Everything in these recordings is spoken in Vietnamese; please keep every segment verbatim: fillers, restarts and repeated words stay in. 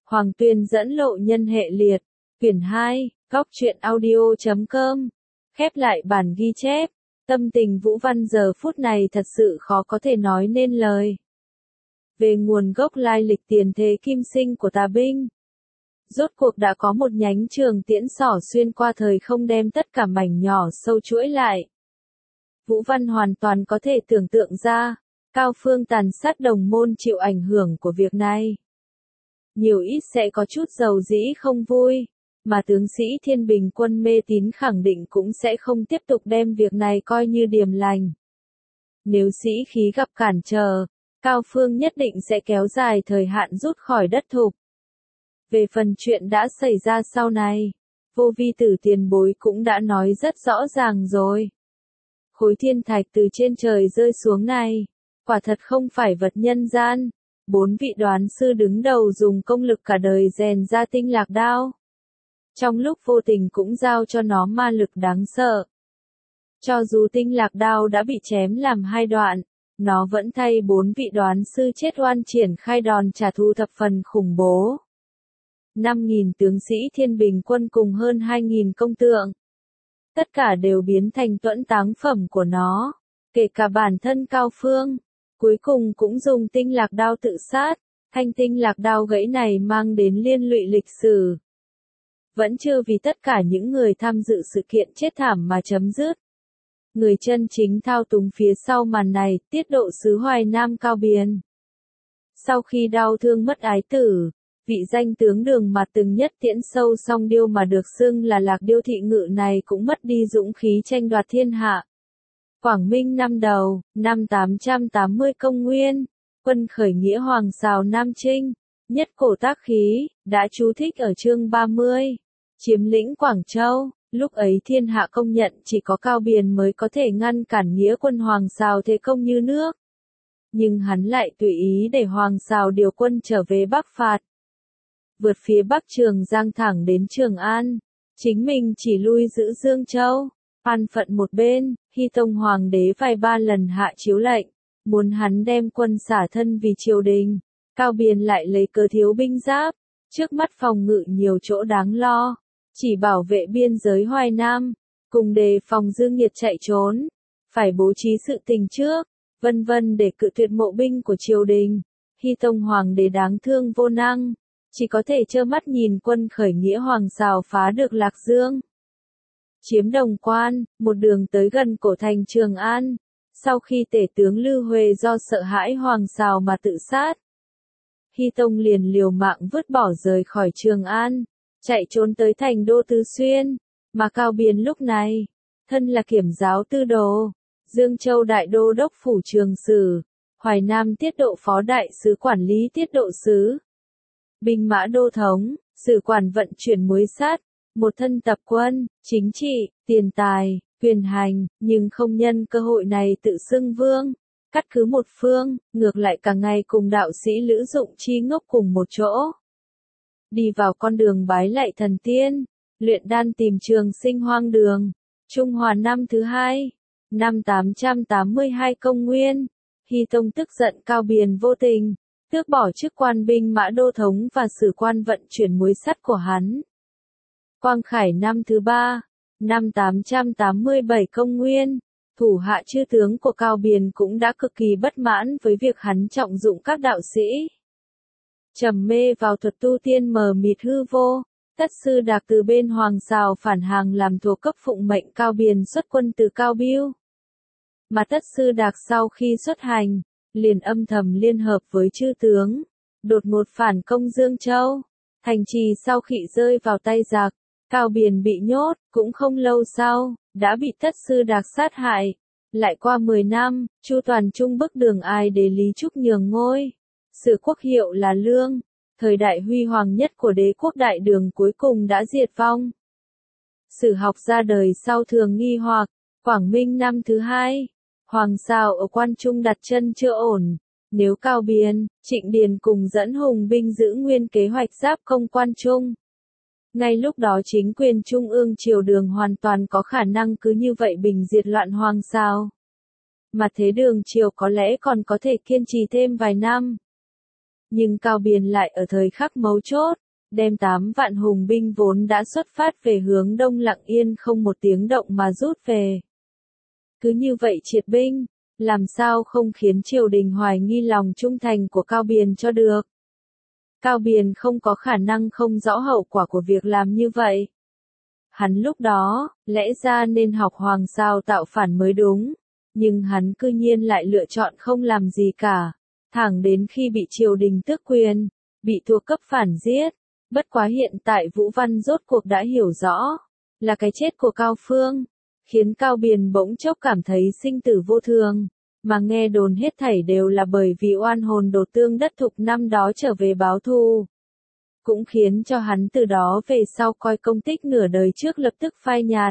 Hoàng Tuyên dẫn lộ nhân hệ liệt, quyển hai, góc truyện audio chấm com, khép lại bản ghi chép, tâm tình Vũ Văn giờ phút này thật sự khó có thể nói nên lời. Về nguồn gốc lai lịch tiền thế kim sinh của tà binh. Rốt cuộc đã có một nhánh trường tiễn xỏ xuyên qua thời không đem tất cả mảnh nhỏ sâu chuỗi lại. Vũ Văn hoàn toàn có thể tưởng tượng ra, Cao Phương tàn sát đồng môn chịu ảnh hưởng của việc này. Nhiều ít sẽ có chút dầu dĩ không vui, mà tướng sĩ Thiên Bình quân mê tín khẳng định cũng sẽ không tiếp tục đem việc này coi như điềm lành. Nếu sĩ khí gặp cản trở, Cao Phương nhất định sẽ kéo dài thời hạn rút khỏi đất thục. Về phần chuyện đã xảy ra sau này, Vô Vi Tử tiền bối cũng đã nói rất rõ ràng rồi. Khối thiên thạch từ trên trời rơi xuống này, quả thật không phải vật nhân gian. Bốn vị đoán sư đứng đầu dùng công lực cả đời rèn ra tinh lạc đao. Trong lúc vô tình cũng giao cho nó ma lực đáng sợ. Cho dù tinh lạc đao đã bị chém làm hai đoạn, nó vẫn thay bốn vị đoán sư chết oan triển khai đòn trả thù thập phần khủng bố. năm nghìn tướng sĩ Thiên Bình quân cùng hơn hai nghìn công tượng. Tất cả đều biến thành tuẫn táng phẩm của nó, kể cả bản thân Cao Phương. Cuối cùng cũng dùng tinh lạc đao tự sát, thanh tinh lạc đao gãy này mang đến liên lụy lịch sử. Vẫn chưa vì tất cả những người tham dự sự kiện chết thảm mà chấm dứt. Người chân chính thao túng phía sau màn này, tiết độ sứ Hoài Nam Cao Biền. Sau khi đau thương mất ái tử, vị danh tướng Đường mà từng nhất tiễn sâu song điêu mà được xưng là Lạc Điêu thị ngự này cũng mất đi dũng khí tranh đoạt thiên hạ. Quảng Minh năm đầu, năm tám trăm tám mươi công nguyên, quân khởi nghĩa Hoàng Sào Nam Trinh, nhất cổ tác khí, đã chú thích ở chương ba mươi, chiếm lĩnh Quảng Châu. Lúc ấy thiên hạ công nhận chỉ có Cao Biền mới có thể ngăn cản nghĩa quân Hoàng Sào thế công như nước. Nhưng hắn lại tùy ý để Hoàng Sào điều quân trở về Bắc phạt. Vượt phía Bắc Trường Giang thẳng đến Trường An, chính mình chỉ lui giữ Dương Châu. An phận một bên, Hy Tông Hoàng đế vài ba lần hạ chiếu lệnh, muốn hắn đem quân xả thân vì triều đình. Cao Biền lại lấy cớ thiếu binh giáp, trước mắt phòng ngự nhiều chỗ đáng lo, chỉ bảo vệ biên giới Hoài Nam, cùng đề phòng Dương Nhiệt chạy trốn, phải bố trí sự tình trước, vân vân để cự tuyệt mộ binh của triều đình. Hy Tông Hoàng đế đáng thương vô năng, chỉ có thể trơ mắt nhìn quân khởi nghĩa Hoàng Sào phá được Lạc Dương. Chiếm Đồng Quan, một đường tới gần cổ thành Trường An, sau khi tể tướng Lư Huệ do sợ hãi Hoàng Sào mà tự sát. Hy Tông liền liều mạng vứt bỏ rời khỏi Trường An, chạy trốn tới thành đô Tứ Xuyên, mà Cao Biền lúc này, thân là kiểm giáo tư đồ, Dương Châu đại đô đốc phủ trường sử, Hoài Nam tiết độ phó đại sứ quản lý tiết độ sứ, binh mã đô thống, sử quản vận chuyển muối sát. Một thân tập quân, chính trị, tiền tài, quyền hành, nhưng không nhân cơ hội này tự xưng vương, cắt cứ một phương, ngược lại cả ngày cùng đạo sĩ Lữ Dụng Chi ngốc cùng một chỗ. Đi vào con đường bái lạy thần tiên, luyện đan tìm trường sinh hoang đường, Trung Hòa năm thứ hai, năm tám trăm tám mươi hai công nguyên, Hy Tông tức giận Cao Biền vô tình, tước bỏ chức quan binh mã đô thống và sử quan vận chuyển muối sắt của hắn. Quang Khải năm thứ ba, năm tám trăm tám mươi bảy công nguyên, thủ hạ chư tướng của Cao Biền cũng đã cực kỳ bất mãn với việc hắn trọng dụng các đạo sĩ. Trầm mê vào thuật tu tiên mờ mịt hư vô, Tất Sư Đạc từ bên Hoàng Sào phản hàng làm thuộc cấp phụng mệnh Cao Biền xuất quân từ Cao Biêu. Mà Tất Sư Đạc sau khi xuất hành, liền âm thầm liên hợp với chư tướng, đột ngột phản công Dương Châu. Thành trì sau khi rơi vào tay giặc, Cao Biền bị nhốt, cũng không lâu sau, đã bị Tất Sư Đạc sát hại. Lại qua mười năm, Chu Toàn Trung bức Đường Ai để Lý Trúc nhường ngôi. Sử quốc hiệu là Lương, thời đại huy hoàng nhất của đế quốc Đại Đường cuối cùng đã diệt vong. Sử học ra đời sau thường nghi hoặc, Quảng Minh năm thứ hai, Hoàng Sào ở Quan Trung đặt chân chưa ổn. Nếu Cao Biền, Trịnh Điền cùng dẫn hùng binh giữ nguyên kế hoạch giáp công Quan Trung, ngay lúc đó chính quyền Trung ương triều Đường hoàn toàn có khả năng cứ như vậy bình diệt loạn Hoàng Sào. Mà thế Đường triều có lẽ còn có thể kiên trì thêm vài năm. Nhưng Cao Biền lại ở thời khắc mấu chốt, đem tám vạn hùng binh vốn đã xuất phát về hướng đông lặng yên không một tiếng động mà rút về. Cứ như vậy triệt binh, làm sao không khiến triều đình hoài nghi lòng trung thành của Cao Biền cho được. Cao Biền không có khả năng không rõ hậu quả của việc làm như vậy. Hắn lúc đó, lẽ ra nên học hoàng sao tạo phản mới đúng, nhưng hắn cư nhiên lại lựa chọn không làm gì cả, thẳng đến khi bị triều đình tước quyền, bị thuộc cấp phản giết. Bất quá hiện tại Vũ Văn rốt cuộc đã hiểu rõ, là cái chết của Cao Phương, khiến Cao Biền bỗng chốc cảm thấy sinh tử vô thường, mà nghe đồn hết thảy đều là bởi vì oan hồn đồ tương đất thục năm đó trở về báo thù. Cũng khiến cho hắn từ đó về sau coi công tích nửa đời trước lập tức phai nhạt.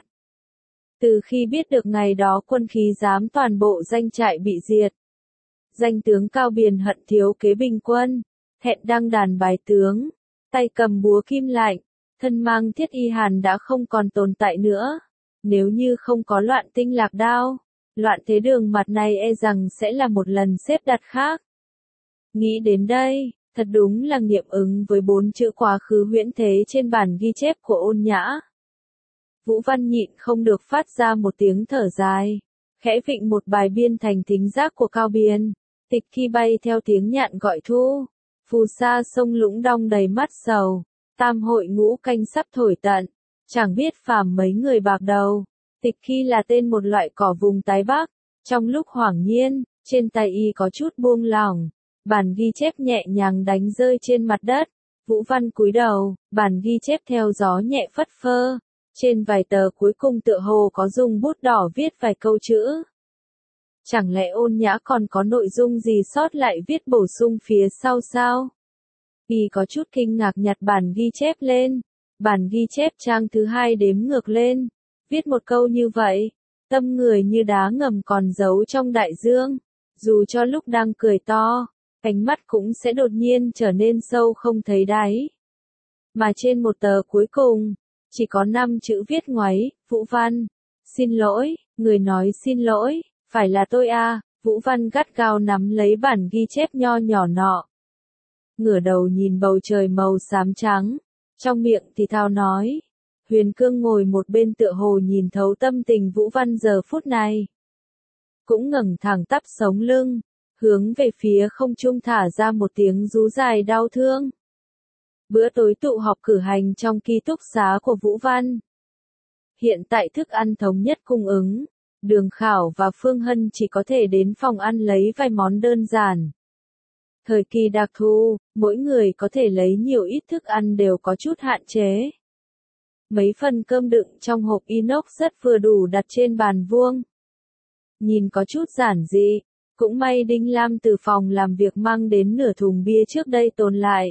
Từ khi biết được ngày đó quân khí giám toàn bộ danh trại bị diệt, danh tướng Cao Biền hận thiếu kế bình quân, thẹn đăng đàn bài tướng, tay cầm búa kim lạnh, thân mang thiết y hàn đã không còn tồn tại nữa. Nếu như không có loạn tinh lạc đao, loạn thế đường mặt này e rằng sẽ là một lần xếp đặt khác. Nghĩ đến đây, thật đúng là nghiệm ứng với bốn chữ quá khứ huyễn thế trên bản ghi chép của Ôn Nhã. Vũ Văn nhịn không được phát ra một tiếng thở dài, khẽ vịnh một bài biên thành thính giác của Cao Biền. Tịch khi bay theo tiếng nhạn gọi thu, phù sa sông Lũng đong đầy mắt sầu, tam hội ngũ canh sắp thổi tận, chẳng biết phàm mấy người bạc đầu. Tịch khi là tên một loại cỏ vùng tái bắc, trong lúc hoảng nhiên, trên tay y có chút buông lỏng, bản ghi chép nhẹ nhàng đánh rơi trên mặt đất. Vũ Văn cúi đầu, bản ghi chép theo gió nhẹ phất phơ, trên vài tờ cuối cùng tựa hồ có dùng bút đỏ viết vài câu chữ. Chẳng lẽ Ôn Nhã còn có nội dung gì sót lại viết bổ sung phía sau sao? Y có chút kinh ngạc nhặt bản ghi chép lên, bản ghi chép trang thứ hai đếm ngược lên, viết một câu như vậy, tâm người như đá ngầm còn giấu trong đại dương, dù cho lúc đang cười to, ánh mắt cũng sẽ đột nhiên trở nên sâu không thấy đáy. Mà trên một tờ cuối cùng, chỉ có năm chữ viết ngoáy, Vũ Văn, xin lỗi, người nói xin lỗi, phải là tôi à. Vũ Văn gắt gao nắm lấy bản ghi chép nho nhỏ nọ. Ngửa đầu nhìn bầu trời màu xám trắng, trong miệng thì thào nói. Huyền Cương ngồi một bên tựa hồ nhìn thấu tâm tình Vũ Văn giờ phút này. Cũng ngẩng thẳng tắp sống lưng, hướng về phía không trung thả ra một tiếng rú dài đau thương. Bữa tối tụ họp cử hành trong ký túc xá của Vũ Văn. Hiện tại thức ăn thống nhất cung ứng, Đường Khảo và Phương Hân chỉ có thể đến phòng ăn lấy vài món đơn giản. Thời kỳ đặc thù, mỗi người có thể lấy nhiều ít thức ăn đều có chút hạn chế. Mấy phần cơm đựng trong hộp inox rất vừa đủ đặt trên bàn vuông. Nhìn có chút giản dị, cũng may Đinh Lam từ phòng làm việc mang đến nửa thùng bia trước đây tồn lại.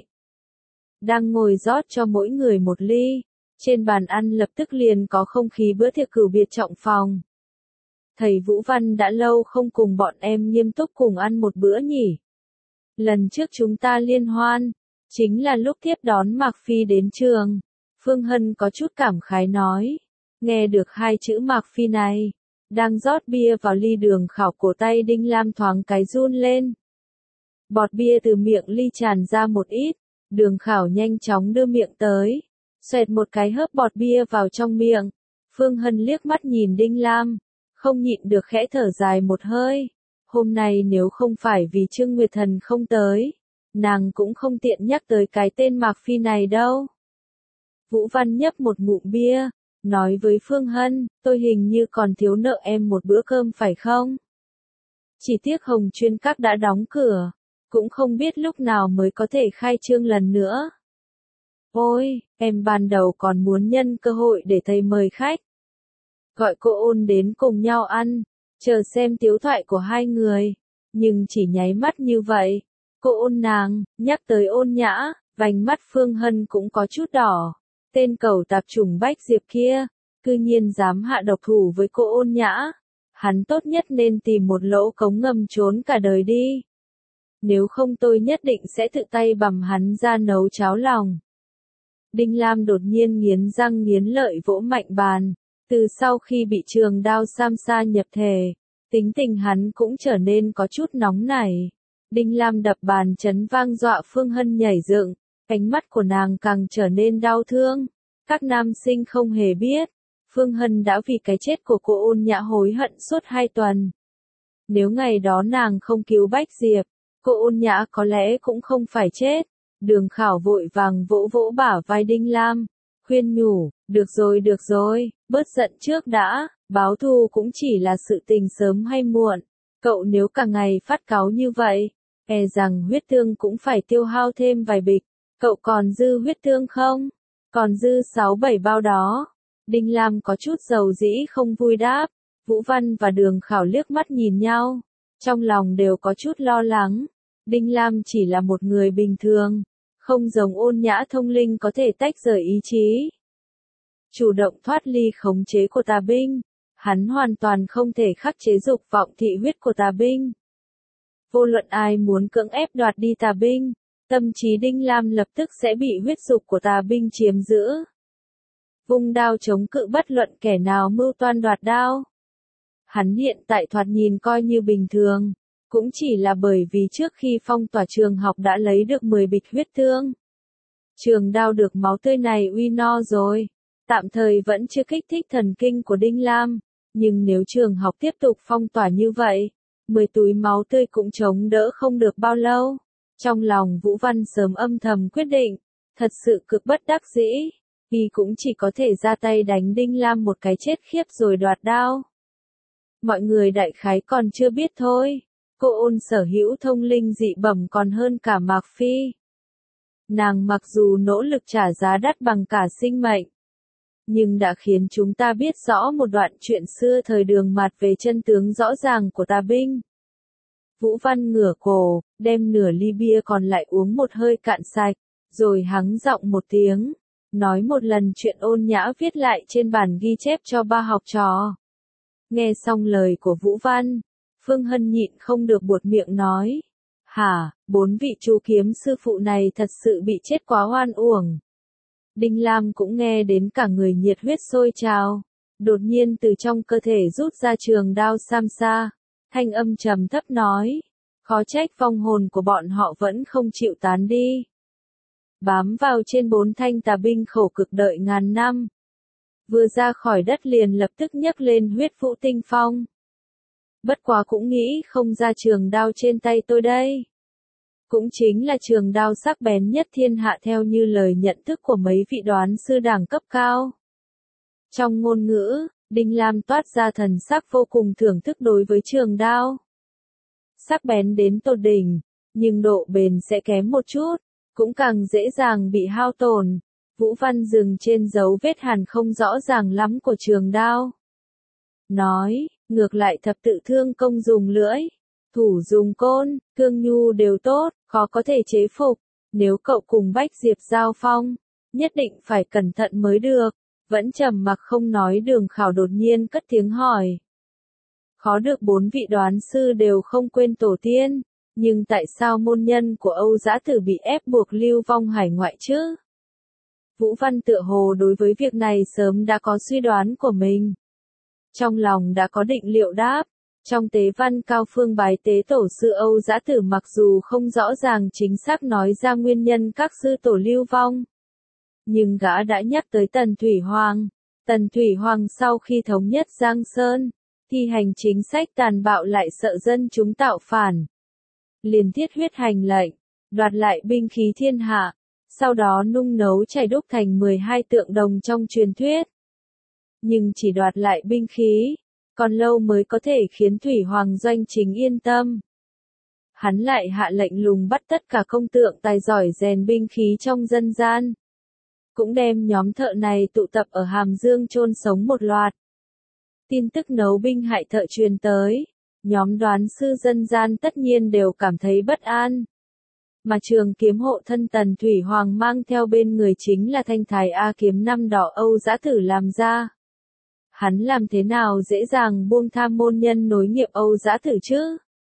Đang ngồi rót cho mỗi người một ly, trên bàn ăn lập tức liền có không khí bữa tiệc cửu biệt trọng phòng. Thầy Vũ Văn đã lâu không cùng bọn em nghiêm túc cùng ăn một bữa nhỉ. Lần trước chúng ta liên hoan, chính là lúc tiếp đón Mạc Phi đến trường. Phương Hân có chút cảm khái nói. Nghe được hai chữ Mạc Phi này, đang rót bia vào ly Đường Khảo, cổ tay Đinh Lam thoáng cái run lên. Bọt bia từ miệng ly tràn ra một ít, Đường Khảo nhanh chóng đưa miệng tới, xoẹt một cái hớp bọt bia vào trong miệng. Phương Hân liếc mắt nhìn Đinh Lam, không nhịn được khẽ thở dài một hơi. Hôm nay nếu không phải vì Trương Nguyệt Thần không tới, nàng cũng không tiện nhắc tới cái tên Mạc Phi này đâu. Vũ Văn nhấp một ngụm bia, nói với Phương Hân, tôi hình như còn thiếu nợ em một bữa cơm phải không? Chỉ tiếc Hồng Chuyên Các đã đóng cửa, cũng không biết lúc nào mới có thể khai trương lần nữa. Ôi, em ban đầu còn muốn nhân cơ hội để thầy mời khách. Gọi cô Ôn đến cùng nhau ăn, chờ xem tiếu thoại của hai người. Nhưng chỉ nháy mắt như vậy, cô Ôn nàng, nhắc tới Ôn Nhã, vành mắt Phương Hân cũng có chút đỏ. Tên cẩu tạp chủng Bách Diệp kia, cư nhiên dám hạ độc thủ với cô Ôn Nhã. Hắn tốt nhất nên tìm một lỗ cống ngầm trốn cả đời đi. Nếu không tôi nhất định sẽ tự tay bằm hắn ra nấu cháo lòng. Đinh Lam đột nhiên nghiến răng nghiến lợi vỗ mạnh bàn. Từ sau khi bị Trường Đao Sam Sa nhập thể, tính tình hắn cũng trở nên có chút nóng nảy. Đinh Lam đập bàn chấn vang dọa Phương Hân nhảy dựng, cánh mắt của nàng càng trở nên đau thương. Các nam sinh không hề biết, Phương Hân đã vì cái chết của cô Ôn Nhã hối hận suốt hai tuần. Nếu ngày đó nàng không cứu Bách Diệp, cô Ôn Nhã có lẽ cũng không phải chết. Đường Khảo vội vàng vỗ vỗ bả vai Đinh Lam, khuyên nhủ, được rồi được rồi, bớt giận trước đã, báo thù cũng chỉ là sự tình sớm hay muộn. Cậu nếu cả ngày phát cáu như vậy, e rằng huyết thương cũng phải tiêu hao thêm vài bịch. Cậu còn dư huyết thương không? Còn dư sáu bảy bao đó. Đinh Lam có chút dầu dĩ không vui đáp. Vũ Văn và Đường Khảo liếc mắt nhìn nhau, trong lòng đều có chút lo lắng. Đinh Lam chỉ là một người bình thường, không giống Ôn Nhã thông linh có thể tách rời ý chí, chủ động thoát ly khống chế của tà binh. Hắn hoàn toàn không thể khắc chế dục vọng thị huyết của tà binh. Vô luận ai muốn cưỡng ép đoạt đi tà binh, tâm trí Đinh Lam lập tức sẽ bị huyết dục của tà binh chiếm giữ. Vung đao chống cự bất luận kẻ nào mưu toan đoạt đao. Hắn hiện tại thoạt nhìn coi như bình thường, cũng chỉ là bởi vì trước khi phong tỏa trường học đã lấy được mười bịch huyết thương. Trường đao được máu tươi này uy no rồi, tạm thời vẫn chưa kích thích thần kinh của Đinh Lam, nhưng nếu trường học tiếp tục phong tỏa như vậy, mười túi máu tươi cũng chống đỡ không được bao lâu. Trong lòng Vũ Văn sớm âm thầm quyết định, thật sự cực bất đắc dĩ, y cũng chỉ có thể ra tay đánh Đinh Lam một cái chết khiếp rồi đoạt đao. Mọi người đại khái còn chưa biết thôi, cô Ôn sở hữu thông linh dị bẩm còn hơn cả Mạc Phi. Nàng mặc dù nỗ lực trả giá đắt bằng cả sinh mệnh, nhưng đã khiến chúng ta biết rõ một đoạn chuyện xưa thời Đường Mạt về chân tướng rõ ràng của tà binh. Vũ Văn ngửa cổ, đem nửa ly bia còn lại uống một hơi cạn sạch, rồi hắng giọng một tiếng, nói một lần chuyện Ôn Nhã viết lại trên bản ghi chép cho ba học trò. Nghe xong lời của Vũ Văn, Phương Hân nhịn không được buột miệng nói, hả, bốn vị chú kiếm sư phụ này thật sự bị chết quá oan uổng. Đinh Lam cũng nghe đến cả người nhiệt huyết sôi trào, đột nhiên từ trong cơ thể rút ra trường đao sam sa, thanh âm trầm thấp nói, khó trách vong hồn của bọn họ vẫn không chịu tán đi. Bám vào trên bốn thanh tà binh khổ cực đợi ngàn năm. Vừa ra khỏi đất liền lập tức nhấc lên huyết vũ tinh phong. Bất quá cũng nghĩ không ra trường đao trên tay tôi đây. Cũng chính là trường đao sắc bén nhất thiên hạ theo như lời nhận thức của mấy vị đoán sư đẳng cấp cao. Trong ngôn ngữ, Đinh Lam toát ra thần sắc vô cùng thưởng thức đối với trường đao. Sắc bén đến tột đỉnh, nhưng độ bền sẽ kém một chút, cũng càng dễ dàng bị hao tổn. Vũ Văn dừng trên dấu vết hàn không rõ ràng lắm của trường đao. Nói, ngược lại thập tự thương công dùng lưỡi, thủ dùng côn, cương nhu đều tốt, khó có thể chế phục. Nếu cậu cùng Bách Diệp giao phong, nhất định phải cẩn thận mới được. Vẫn trầm mặc không nói Đường Khảo đột nhiên cất tiếng hỏi. Khó được bốn vị đoán sư đều không quên tổ tiên, nhưng tại sao môn nhân của Âu Dã Tử bị ép buộc lưu vong hải ngoại chứ? Vũ Văn tựa hồ đối với việc này sớm đã có suy đoán của mình. Trong lòng đã có định liệu đáp, trong tế văn Cao Phương bái tế tổ sư Âu Dã Tử mặc dù không rõ ràng chính xác nói ra nguyên nhân các sư tổ lưu vong. Nhưng gã đã nhắc tới Tần Thủy Hoàng. Tần Thủy Hoàng sau khi thống nhất Giang Sơn, thi hành chính sách tàn bạo lại sợ dân chúng tạo phản. Liền thiết huyết hành lệnh, đoạt lại binh khí thiên hạ, sau đó nung nấu chảy đúc thành mười hai tượng đồng trong truyền thuyết. Nhưng chỉ đoạt lại binh khí, còn lâu mới có thể khiến Thủy Hoàng doanh chính yên tâm. Hắn lại hạ lệnh lùng bắt tất cả công tượng tài giỏi rèn binh khí trong dân gian. Cũng đem nhóm thợ này tụ tập ở Hàm Dương chôn sống một loạt. Tin tức nấu binh hại thợ truyền tới, nhóm đoán sư dân gian tất nhiên đều cảm thấy bất an. Mà trường kiếm hộ thân Tần Thủy Hoàng mang theo bên người chính là thanh thái A kiếm năm đỏ Âu Dã Tử làm ra. Hắn làm thế nào dễ dàng buông tha môn nhân nối nghiệp Âu Dã Tử chứ?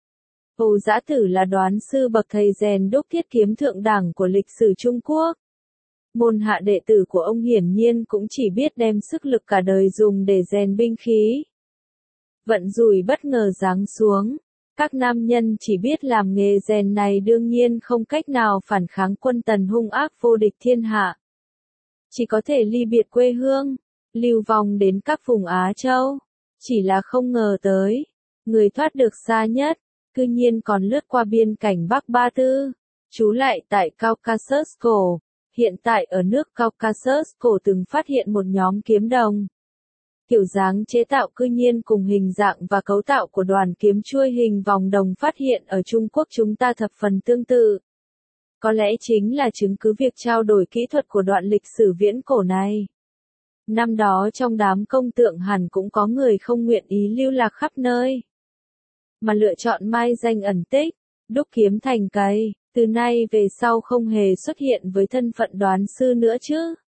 Âu Dã Tử là đoán sư bậc thầy rèn đúc thiết kiếm thượng đẳng của lịch sử Trung Quốc. Môn hạ đệ tử của ông hiển nhiên cũng chỉ biết đem sức lực cả đời dùng để rèn binh khí. Vận rủi bất ngờ giáng xuống, Các nam nhân chỉ biết làm nghề rèn này đương nhiên không cách nào phản kháng quân Tần hung ác vô địch thiên hạ. Chỉ có thể ly biệt quê hương, lưu vong đến các vùng Á Châu. Chỉ là không ngờ tới, người thoát được xa nhất, cư nhiên còn lướt qua biên cảnh Bắc Ba Tư, trú lại tại Caucasus cổ. Hiện tại ở nước Caucasus cổ từng phát hiện một nhóm kiếm đồng. Kiểu dáng chế tạo cư nhiên cùng hình dạng và cấu tạo của đoàn kiếm chuôi hình vòng đồng phát hiện ở Trung Quốc chúng ta thập phần tương tự. Có lẽ chính là chứng cứ việc trao đổi kỹ thuật của đoạn lịch sử viễn cổ này. Năm đó trong đám công tượng hẳn cũng có người không nguyện ý lưu lạc khắp nơi, mà lựa chọn mai danh ẩn tích, đúc kiếm thành cây, từ nay về sau không hề xuất hiện với thân phận đoán sư nữa chứ.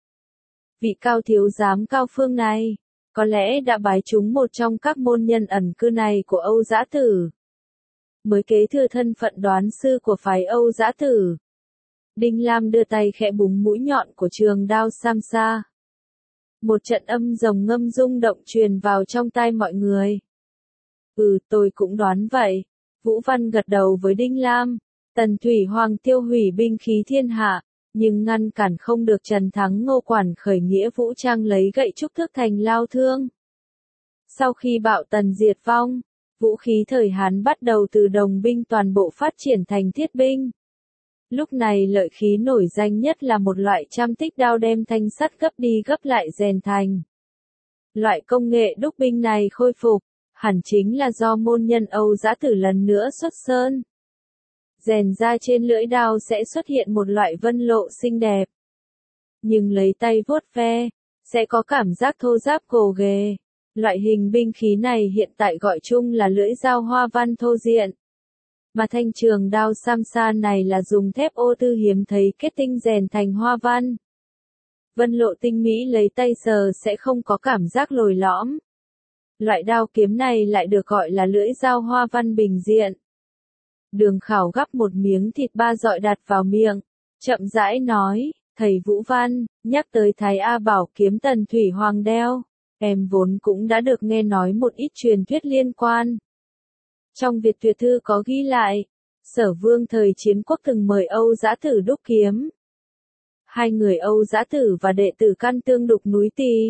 Vị cao thiếu giám Cao Phương này, có lẽ đã bái trúng một trong các môn nhân ẩn cư này của Âu Dã Tử, mới kế thừa thân phận đoán sư của phái Âu Dã Tử. Đinh Lam đưa tay khẽ búng mũi nhọn của trường đao Samsa. Một trận âm rồng ngâm rung động truyền vào trong tai mọi người. Ừ, tôi cũng đoán vậy. Vũ Văn gật đầu với Đinh Lam. Tần Thủy Hoàng tiêu hủy binh khí thiên hạ, nhưng ngăn cản không được Trần Thắng Ngô Quản khởi nghĩa vũ trang lấy gậy trúc thước thành lao thương. Sau khi bạo tần diệt vong, vũ khí thời Hán bắt đầu từ đồng binh toàn bộ phát triển thành thiết binh. Lúc này lợi khí nổi danh nhất là một loại trăm tích đao đem thanh sắt gấp đi gấp lại rèn thành. Loại công nghệ đúc binh này khôi phục, hẳn chính là do môn nhân Âu Dã Tử lần nữa xuất sơn. Rèn ra trên lưỡi đao sẽ xuất hiện một loại vân lộ xinh đẹp. Nhưng lấy tay vuốt ve, sẽ có cảm giác thô ráp gồ ghề. Loại hình binh khí này hiện tại gọi chung là lưỡi dao hoa văn thô diện. Mà thanh trường đao Samsa này là dùng thép ô tư hiếm thấy kết tinh rèn thành hoa văn. Vân lộ tinh mỹ lấy tay sờ sẽ không có cảm giác lồi lõm. Loại đao kiếm này lại được gọi là lưỡi dao hoa văn bình diện. Đường Khảo gắp một miếng thịt ba dọi đặt vào miệng, chậm rãi nói, thầy Vũ Văn, nhắc tới Thái A bảo kiếm Tần Thủy Hoàng đeo, em vốn cũng đã được nghe nói một ít truyền thuyết liên quan. Trong Việt Tuyệt Thư có ghi lại, Sở Vương thời Chiến Quốc từng mời Âu Dã Tử đúc kiếm. Hai người Âu Dã Tử và đệ tử Căn Tương đục núi Tỳ,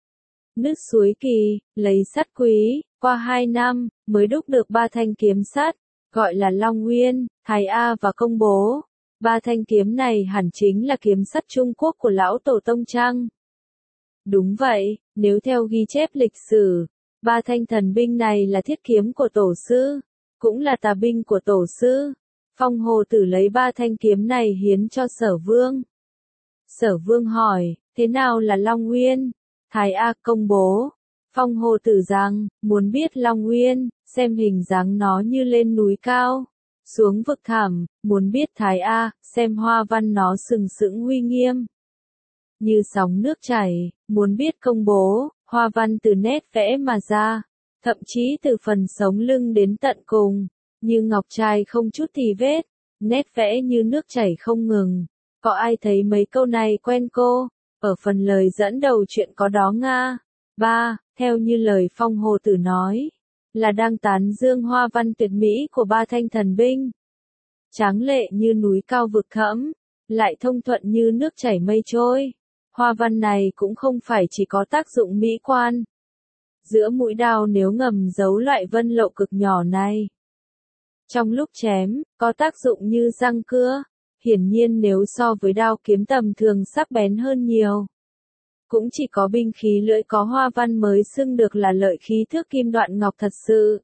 nước suối Kỳ, lấy sắt quý, qua hai năm, mới đúc được ba thanh kiếm sắt, gọi là Long Nguyên, Thái A và Công Bố. Ba thanh kiếm này hẳn chính là kiếm sắt Trung Quốc của lão tổ tông chăng? Đúng vậy, nếu theo ghi chép lịch sử, ba thanh thần binh này là thiết kiếm của tổ sư, cũng là tà binh của tổ sư. Phong Hồ Tử lấy ba thanh kiếm này hiến cho Sở Vương. Sở Vương hỏi, thế nào là Long Nguyên? Thái A Công Bố. Phong Hồ Tử rằng, muốn biết Long Nguyên, xem hình dáng nó như lên núi cao, xuống vực thẳm, muốn biết Thái A, xem hoa văn nó sừng sững uy nghiêm, như sóng nước chảy, muốn biết Công Bố, hoa văn từ nét vẽ mà ra, thậm chí từ phần sống lưng đến tận cùng, như ngọc trai không chút tì vết, nét vẽ như nước chảy không ngừng. Có ai thấy mấy câu này quen cô? Ở phần lời dẫn đầu chuyện có đó Nga. ba. Theo như lời Phong Hồ Tử nói, là đang tán dương hoa văn tuyệt mỹ của ba thanh thần binh. Tráng lệ như núi cao vực thẫm, lại thông thuận như nước chảy mây trôi. Hoa văn này cũng không phải chỉ có tác dụng mỹ quan. Giữa mũi đao nếu ngầm giấu loại vân lộ cực nhỏ này, trong lúc chém, có tác dụng như răng cưa. Hiển nhiên nếu so với đao kiếm tầm thường sắc bén hơn nhiều. Cũng chỉ có binh khí lưỡi có hoa văn mới xưng được là lợi khí thước kim đoạn ngọc thật sự.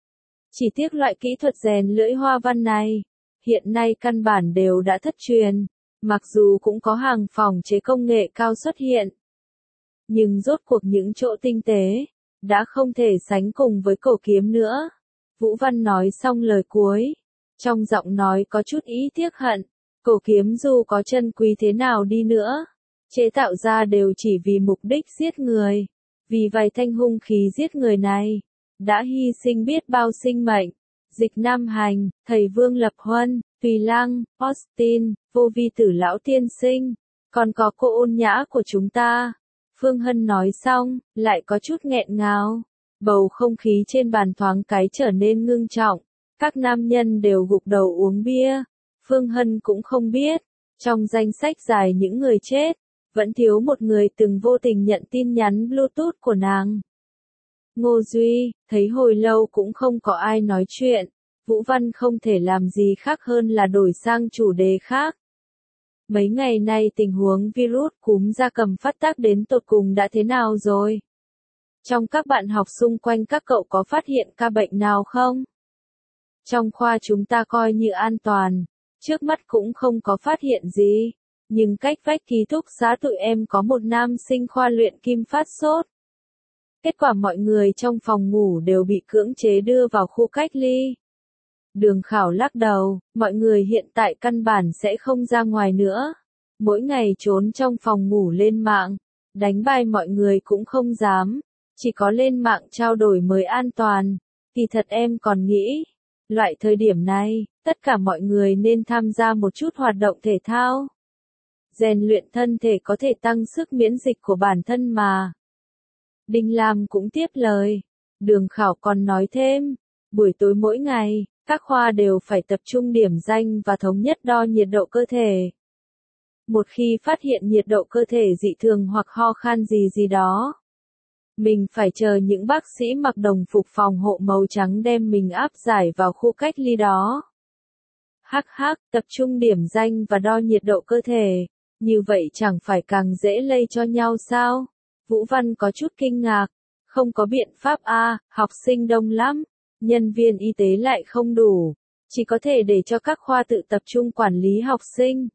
Chỉ tiếc loại kỹ thuật rèn lưỡi hoa văn này, hiện nay căn bản đều đã thất truyền, mặc dù cũng có hàng phòng chế công nghệ cao xuất hiện. Nhưng rốt cuộc những chỗ tinh tế, đã không thể sánh cùng với cổ kiếm nữa. Vũ Văn nói xong lời cuối, trong giọng nói có chút ý tiếc hận. Cổ kiếm dù có chân quý thế nào đi nữa, chế tạo ra đều chỉ vì mục đích giết người. Vì vài thanh hung khí giết người này, đã hy sinh biết bao sinh mệnh. Dịch Nam Hành, thầy Vương Lập Huân, Tùy Lăng, Austin, Vô Vi Tử Lão Tiên Sinh, còn có cô ôn nhã của chúng ta. Phương Hân nói xong, lại có chút nghẹn ngào. Bầu không khí trên bàn thoáng cái trở nên ngưng trọng. Các nam nhân đều gục đầu uống bia. Phương Hân cũng không biết, trong danh sách dài những người chết, vẫn thiếu một người từng vô tình nhận tin nhắn Bluetooth của nàng. Ngô Duy, thấy hồi lâu cũng không có ai nói chuyện, Vũ Văn không thể làm gì khác hơn là đổi sang chủ đề khác. Mấy ngày nay tình huống virus cúm gia cầm phát tác đến tột cùng đã thế nào rồi? Trong các bạn học xung quanh các cậu có phát hiện ca bệnh nào không? Trong khoa chúng ta coi như an toàn, trước mắt cũng không có phát hiện gì, nhưng cách vách ký túc xá tụi em có một nam sinh khoa luyện kim phát sốt. Kết quả mọi người trong phòng ngủ đều bị cưỡng chế đưa vào khu cách ly. Đường Khảo lắc đầu, mọi người hiện tại căn bản sẽ không ra ngoài nữa. Mỗi ngày trốn trong phòng ngủ lên mạng, đánh bài mọi người cũng không dám, chỉ có lên mạng trao đổi mới an toàn. Kỳ thật em còn nghĩ, loại thời điểm này, tất cả mọi người nên tham gia một chút hoạt động thể thao. Rèn luyện thân thể có thể tăng sức miễn dịch của bản thân mà. Đinh Lam cũng tiếp lời. Đường Khảo còn nói thêm, buổi tối mỗi ngày, các khoa đều phải tập trung điểm danh và thống nhất đo nhiệt độ cơ thể. Một khi phát hiện nhiệt độ cơ thể dị thường hoặc ho khan gì gì đó, mình phải chờ những bác sĩ mặc đồng phục phòng hộ màu trắng đem mình áp giải vào khu cách ly đó. Hắc hắc, tập trung điểm danh và đo nhiệt độ cơ thể, như vậy chẳng phải càng dễ lây cho nhau sao? Vũ Văn có chút kinh ngạc, không có biện pháp a, học sinh đông lắm, nhân viên y tế lại không đủ, chỉ có thể để cho các khoa tự tập trung quản lý học sinh.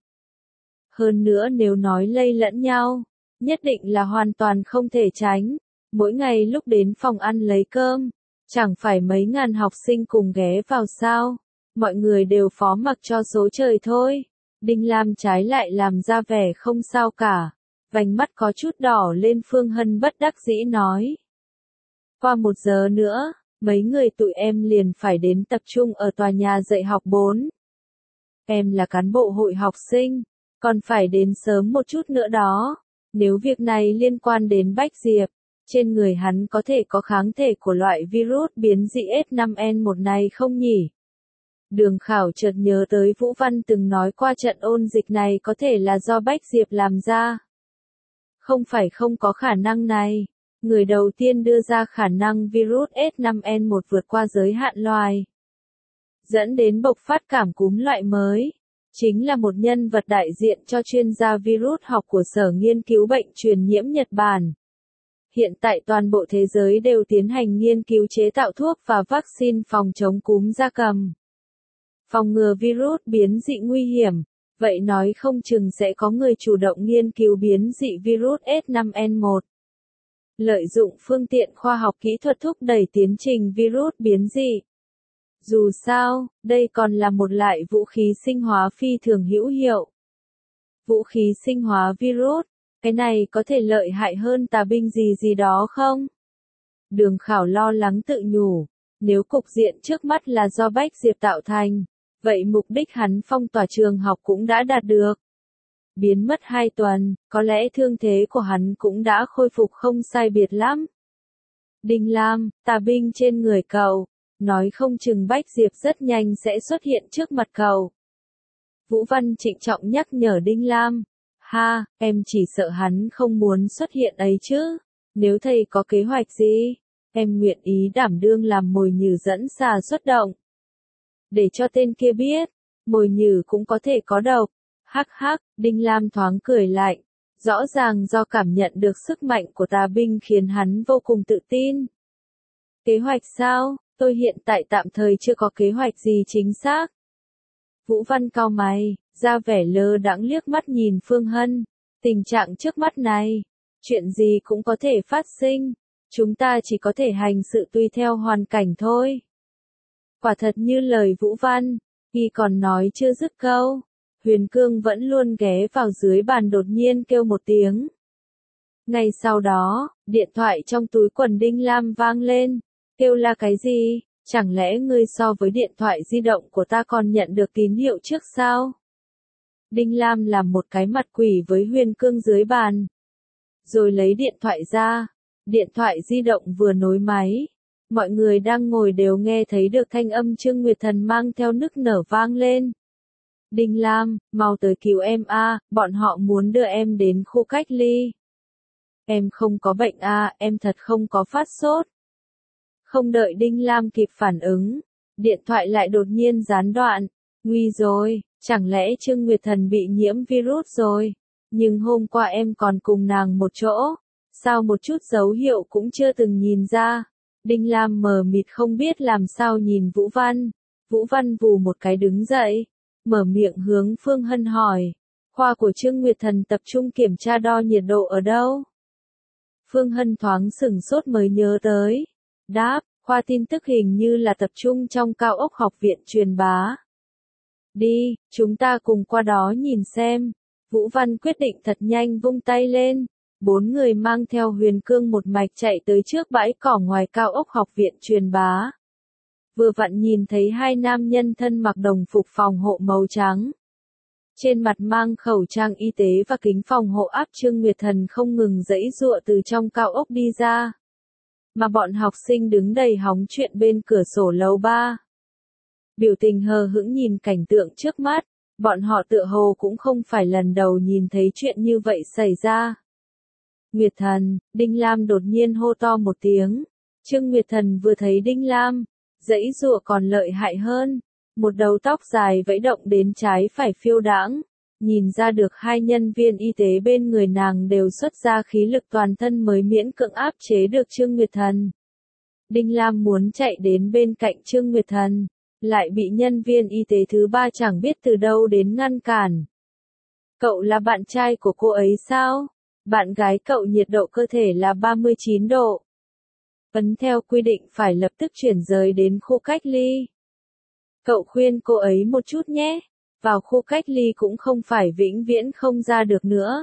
Hơn nữa nếu nói lây lẫn nhau, nhất định là hoàn toàn không thể tránh. Mỗi ngày lúc đến phòng ăn lấy cơm, chẳng phải mấy ngàn học sinh cùng ghé vào sao, mọi người đều phó mặc cho số trời thôi. Đinh Lam trái lại làm ra vẻ không sao cả, vành mắt có chút đỏ lên. Phương Hân bất đắc dĩ nói. Qua một giờ nữa, mấy người tụi em liền phải đến tập trung ở tòa nhà dạy học bốn. Em là cán bộ hội học sinh, còn phải đến sớm một chút nữa đó, nếu việc này liên quan đến Bách Diệp. Trên người hắn có thể có kháng thể của loại virus biến dị S năm N một này không nhỉ? Đường Khảo chợt nhớ tới Vũ Văn từng nói qua trận ôn dịch này có thể là do Bách Diệp làm ra. Không phải không có khả năng này. Người đầu tiên đưa ra khả năng virus S năm N một vượt qua giới hạn loài, dẫn đến bộc phát cảm cúm loại mới, chính là một nhân vật đại diện cho chuyên gia virus học của Sở Nghiên cứu Bệnh truyền nhiễm Nhật Bản. Hiện tại toàn bộ thế giới đều tiến hành nghiên cứu chế tạo thuốc và vaccine phòng chống cúm gia cầm. Phòng ngừa virus biến dị nguy hiểm, vậy nói không chừng sẽ có người chủ động nghiên cứu biến dị virus S năm N một. Lợi dụng phương tiện khoa học kỹ thuật thúc đẩy tiến trình virus biến dị. Dù sao, đây còn là một loại vũ khí sinh hóa phi thường hữu hiệu. Vũ khí sinh hóa virus, cái này có thể lợi hại hơn tà binh gì gì đó không? Đường Khảo lo lắng tự nhủ, nếu cục diện trước mắt là do Bách Diệp tạo thành, vậy mục đích hắn phong tỏa trường học cũng đã đạt được. Biến mất hai tuần, có lẽ thương thế của hắn cũng đã khôi phục không sai biệt lắm. Đinh Lam, tà binh trên người cậu, nói không chừng Bách Diệp rất nhanh sẽ xuất hiện trước mặt cậu. Vũ Văn trịnh trọng nhắc nhở Đinh Lam. Ha, em chỉ sợ hắn không muốn xuất hiện ấy chứ. Nếu thầy có kế hoạch gì, em nguyện ý đảm đương làm mồi nhử dẫn xà xuất động. Để cho tên kia biết, mồi nhử cũng có thể có độc. Hắc hắc, Đinh Lam thoáng cười lạnh. Rõ ràng do cảm nhận được sức mạnh của tà binh khiến hắn vô cùng tự tin. Kế hoạch sao? Tôi hiện tại tạm thời chưa có kế hoạch gì chính xác. Vũ Văn cau mày, ra vẻ lơ đãng liếc mắt nhìn Phương Hân. Tình trạng trước mắt này, chuyện gì cũng có thể phát sinh. Chúng ta chỉ có thể hành sự tùy theo hoàn cảnh thôi. Quả thật như lời Vũ Văn, khi còn nói chưa dứt câu, Huyền Cương vẫn luôn ghé vào dưới bàn đột nhiên kêu một tiếng. Ngay sau đó, điện thoại trong túi quần Đinh Lam vang lên. Kêu là cái gì? Chẳng lẽ ngươi so với điện thoại di động của ta còn nhận được tín hiệu trước sao? Đinh Lam làm một cái mặt quỷ với Huyền Cương dưới bàn. Rồi lấy điện thoại ra. Điện thoại di động vừa nối máy. Mọi người đang ngồi đều nghe thấy được thanh âm Trương Nguyệt Thần mang theo nức nở vang lên. Đinh Lam, mau tới cứu em a, bọn họ muốn đưa em đến khu cách ly. Em không có bệnh a, em thật không có phát sốt. Không đợi Đinh Lam kịp phản ứng, điện thoại lại đột nhiên gián đoạn. Nguy rồi, chẳng lẽ Trương Nguyệt Thần bị nhiễm virus rồi? Nhưng hôm qua em còn cùng nàng một chỗ, sao một chút dấu hiệu cũng chưa từng nhìn ra? Đinh Lam mờ mịt không biết làm sao nhìn Vũ Văn. Vũ Văn vù một cái đứng dậy, mở miệng hướng Phương Hân hỏi. Khoa của Trương Nguyệt Thần tập trung kiểm tra đo nhiệt độ ở đâu? Phương Hân thoáng sửng sốt mới nhớ tới. Đáp, khoa tin tức hình như là tập trung trong cao ốc học viện truyền bá. Đi, chúng ta cùng qua đó nhìn xem. Vũ Văn quyết định thật nhanh vung tay lên. Bốn người mang theo Huyền Cương một mạch chạy tới trước bãi cỏ ngoài cao ốc học viện truyền bá. Vừa vặn nhìn thấy hai nam nhân thân mặc đồng phục phòng hộ màu trắng. Trên mặt mang khẩu trang y tế và kính phòng hộ áp Trương Nguyệt Thần không ngừng giãy giụa từ trong cao ốc đi ra. Mà bọn học sinh đứng đầy hóng chuyện bên cửa sổ lầu ba. Biểu tình hờ hững nhìn cảnh tượng trước mắt, bọn họ tựa hồ cũng không phải lần đầu nhìn thấy chuyện như vậy xảy ra. Nguyệt Thần, Đinh Lam đột nhiên hô to một tiếng. Trương Nguyệt Thần vừa thấy Đinh Lam, giãy giụa còn lợi hại hơn. Một đầu tóc dài vẫy động đến trái phải phiêu đãng. Nhìn ra được hai nhân viên y tế bên người nàng đều xuất ra khí lực toàn thân mới miễn cưỡng áp chế được Trương Nguyệt Thần. Đinh Lam muốn chạy đến bên cạnh Trương Nguyệt Thần, lại bị nhân viên y tế thứ ba chẳng biết từ đâu đến ngăn cản. Cậu là bạn trai của cô ấy sao? Bạn gái cậu nhiệt độ cơ thể là ba mươi chín độ. Ấn theo quy định phải lập tức chuyển rời đến khu cách ly. Cậu khuyên cô ấy một chút nhé. Vào khu cách ly cũng không phải vĩnh viễn không ra được nữa.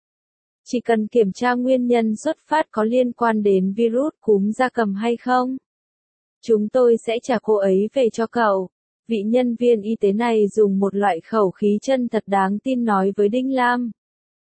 Chỉ cần kiểm tra nguyên nhân xuất phát có liên quan đến virus cúm gia cầm hay không. Chúng tôi sẽ trả cô ấy về cho cậu. Vị nhân viên y tế này dùng một loại khẩu khí chân thật đáng tin nói với Đinh Lam.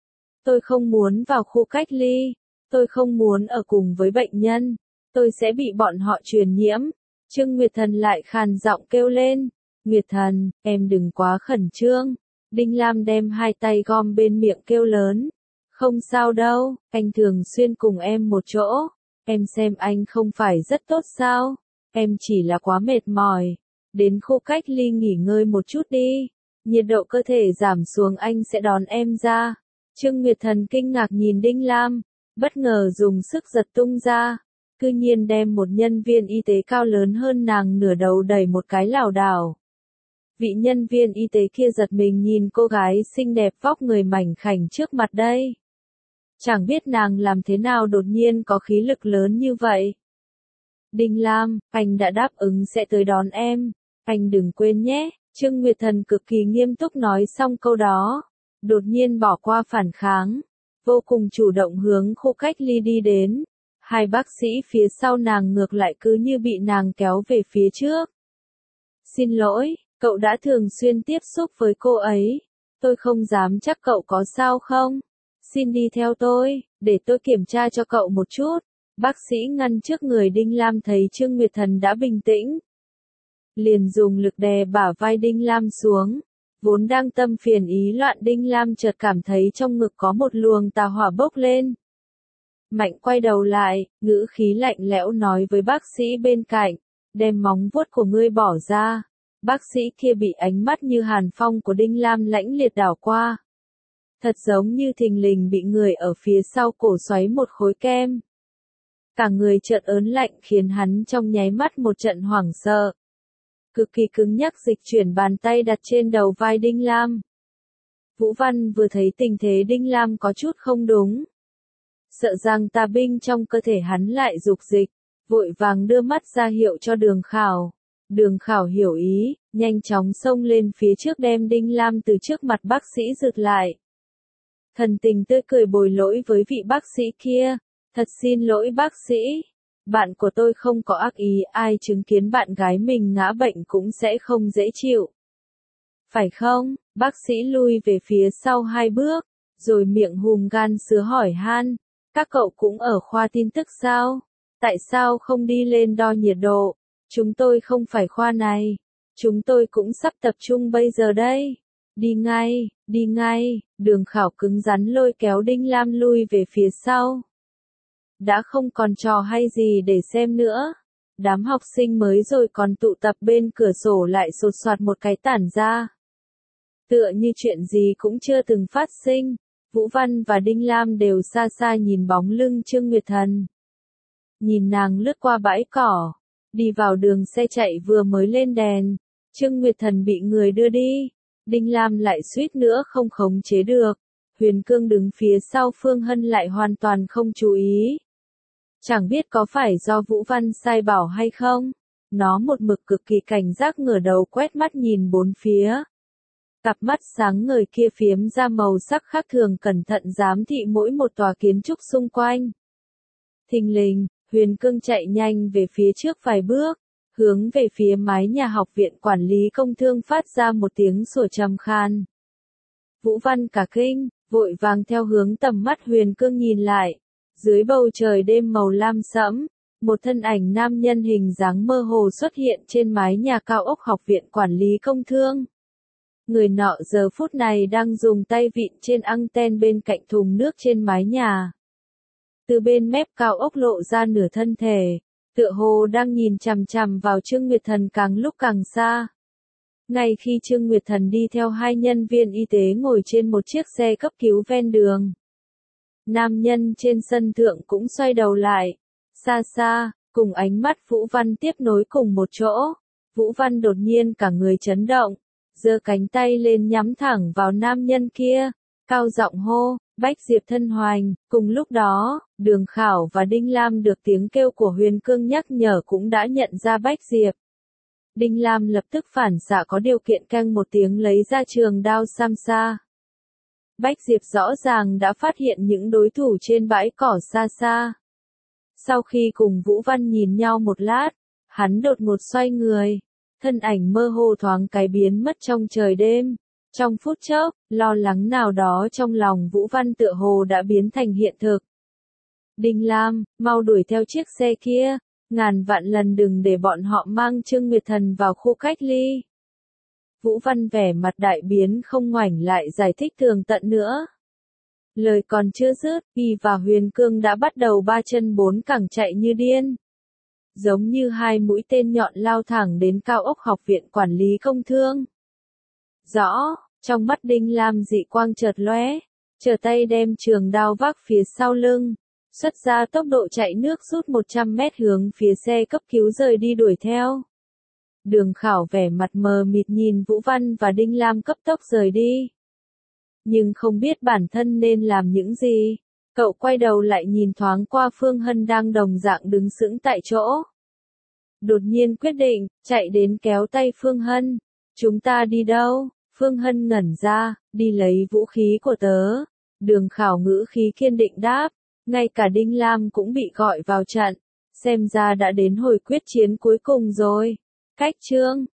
Tôi không muốn vào khu cách ly. Tôi không muốn ở cùng với bệnh nhân. Tôi sẽ bị bọn họ truyền nhiễm. Trương Nguyệt Thần lại khàn giọng kêu lên. Nguyệt Thần, em đừng quá khẩn trương. Đinh Lam đem hai tay gom bên miệng kêu lớn. Không sao đâu, anh thường xuyên cùng em một chỗ. Em xem anh không phải rất tốt sao? Em chỉ là quá mệt mỏi. Đến khu cách ly nghỉ ngơi một chút đi. Nhiệt độ cơ thể giảm xuống anh sẽ đón em ra. Trương Nguyệt Thần kinh ngạc nhìn Đinh Lam, bất ngờ dùng sức giật tung ra. Cư nhiên đem một nhân viên y tế cao lớn hơn nàng nửa đầu đẩy một cái lảo đảo. Vị nhân viên y tế kia giật mình nhìn cô gái xinh đẹp vóc người mảnh khảnh trước mặt đây. Chẳng biết nàng làm thế nào đột nhiên có khí lực lớn như vậy. Đinh Lam, anh đã đáp ứng sẽ tới đón em. Anh đừng quên nhé. Trương Nguyệt Thần cực kỳ nghiêm túc nói xong câu đó. Đột nhiên bỏ qua phản kháng. Vô cùng chủ động hướng khu cách ly đi đến. Hai bác sĩ phía sau nàng ngược lại cứ như bị nàng kéo về phía trước. Xin lỗi, cậu đã thường xuyên tiếp xúc với cô ấy. Tôi không dám chắc cậu có sao không. Xin đi theo tôi, để tôi kiểm tra cho cậu một chút. Bác sĩ ngăn trước người Đinh Lam thấy Trương Nguyệt Thần đã bình tĩnh. Liền dùng lực đè bả vai Đinh Lam xuống. Vốn đang tâm phiền ý loạn Đinh Lam chợt cảm thấy trong ngực có một luồng tà hỏa bốc lên. Mạnh quay đầu lại, ngữ khí lạnh lẽo nói với bác sĩ bên cạnh, đem móng vuốt của ngươi bỏ ra. Bác sĩ kia bị ánh mắt như hàn phong của Đinh Lam lãnh liệt đảo qua. Thật giống như thình lình bị người ở phía sau cổ xoáy một khối kem. Cả người chợt ớn lạnh khiến hắn trong nháy mắt một trận hoảng sợ. Cực kỳ cứng nhắc dịch chuyển bàn tay đặt trên đầu vai Đinh Lam. Vũ Văn vừa thấy tình thế Đinh Lam có chút không đúng. Sợ rằng tà binh trong cơ thể hắn lại dục dịch, vội vàng đưa mắt ra hiệu cho Đường Khảo. Đường Khảo hiểu ý, nhanh chóng xông lên phía trước đem Đinh Lam từ trước mặt bác sĩ giật lại. Thần tình tươi cười bồi lỗi với vị bác sĩ kia. Thật xin lỗi bác sĩ. Bạn của tôi không có ác ý, ai chứng kiến bạn gái mình ngã bệnh cũng sẽ không dễ chịu. Phải không? Bác sĩ lui về phía sau hai bước, rồi miệng hùm gan sứa hỏi han. Các cậu cũng ở khoa tin tức sao? Tại sao không đi lên đo nhiệt độ? Chúng tôi không phải khoa này. Chúng tôi cũng sắp tập trung bây giờ đây. Đi ngay, đi ngay, Đường Khảo cứng rắn lôi kéo Đinh Lam lui về phía sau. Đã không còn trò hay gì để xem nữa. Đám học sinh mới rồi còn tụ tập bên cửa sổ lại sột soạt một cái tản ra. Tựa như chuyện gì cũng chưa từng phát sinh, Vũ Văn và Đinh Lam đều xa xa nhìn bóng lưng Trương Nguyệt Thần. Nhìn nàng lướt qua bãi cỏ, đi vào đường xe chạy vừa mới lên đèn, Trương Nguyệt Thần bị người đưa đi, Đinh Lam lại suýt nữa không khống chế được, Huyền Cương đứng phía sau Phương Hân lại hoàn toàn không chú ý. Chẳng biết có phải do Vũ Văn sai bảo hay không, nó một mực cực kỳ cảnh giác ngửa đầu quét mắt nhìn bốn phía. Cặp mắt sáng ngời kia phiếm ra màu sắc khác thường cẩn thận giám thị mỗi một tòa kiến trúc xung quanh. Thình lình, Huyền Cương chạy nhanh về phía trước vài bước, hướng về phía mái nhà học viện quản lý công thương phát ra một tiếng sủa trầm khan. Vũ Văn cả kinh, vội vàng theo hướng tầm mắt Huyền Cương nhìn lại. Dưới bầu trời đêm màu lam sẫm, một thân ảnh nam nhân hình dáng mơ hồ xuất hiện trên mái nhà cao ốc học viện quản lý công thương. Người nọ giờ phút này đang dùng tay vịn trên anten bên cạnh thùng nước trên mái nhà. Từ bên mép cao ốc lộ ra nửa thân thể, tựa hồ đang nhìn chằm chằm vào Trương Nguyệt Thần càng lúc càng xa. Ngay khi Trương Nguyệt Thần đi theo hai nhân viên y tế ngồi trên một chiếc xe cấp cứu ven đường. Nam nhân trên sân thượng cũng xoay đầu lại, xa xa, cùng ánh mắt Vũ Văn tiếp nối cùng một chỗ. Vũ Văn đột nhiên cả người chấn động, giơ cánh tay lên nhắm thẳng vào nam nhân kia, cao giọng hô, Bách Diệp thân hoành. Cùng lúc đó, Đường Khảo và Đinh Lam được tiếng kêu của Huyền Cương nhắc nhở cũng đã nhận ra Bách Diệp. Đinh Lam lập tức phản xạ có điều kiện căng một tiếng lấy ra trường đao Samsa. Bách Diệp rõ ràng đã phát hiện những đối thủ trên bãi cỏ xa xa. Sau khi cùng Vũ Văn nhìn nhau một lát, hắn đột ngột xoay người, thân ảnh mơ hồ thoáng cái biến mất trong trời đêm. Trong phút chốc, lo lắng nào đó trong lòng Vũ Văn tựa hồ đã biến thành hiện thực. Đinh Lam, mau đuổi theo chiếc xe kia, ngàn vạn lần đừng để bọn họ mang Trương Nguyệt Thần vào khu cách ly. Vũ Văn vẻ mặt đại biến không ngoảnh lại giải thích tường tận nữa. Lời còn chưa dứt, y và Huyền Cương đã bắt đầu ba chân bốn cẳng chạy như điên. Giống như hai mũi tên nhọn lao thẳng đến cao ốc học viện quản lý công thương. Rõ, trong mắt Đinh Lam dị quang chợt lóe, trở tay đem trường đao vác phía sau lưng, xuất ra tốc độ chạy nước rút một trăm mét hướng phía xe cấp cứu rời đi đuổi theo. Đường Khảo vẻ mặt mờ mịt nhìn Vũ Văn và Đinh Lam cấp tốc rời đi. Nhưng không biết bản thân nên làm những gì, cậu quay đầu lại nhìn thoáng qua Phương Hân đang đồng dạng đứng sững tại chỗ. Đột nhiên quyết định, chạy đến kéo tay Phương Hân. Chúng ta đi đâu? Phương Hân ngẩn ra, đi lấy vũ khí của tớ. Đường Khảo ngữ khí kiên định đáp, ngay cả Đinh Lam cũng bị gọi vào trận. Xem ra đã đến hồi quyết chiến cuối cùng rồi. Cách chương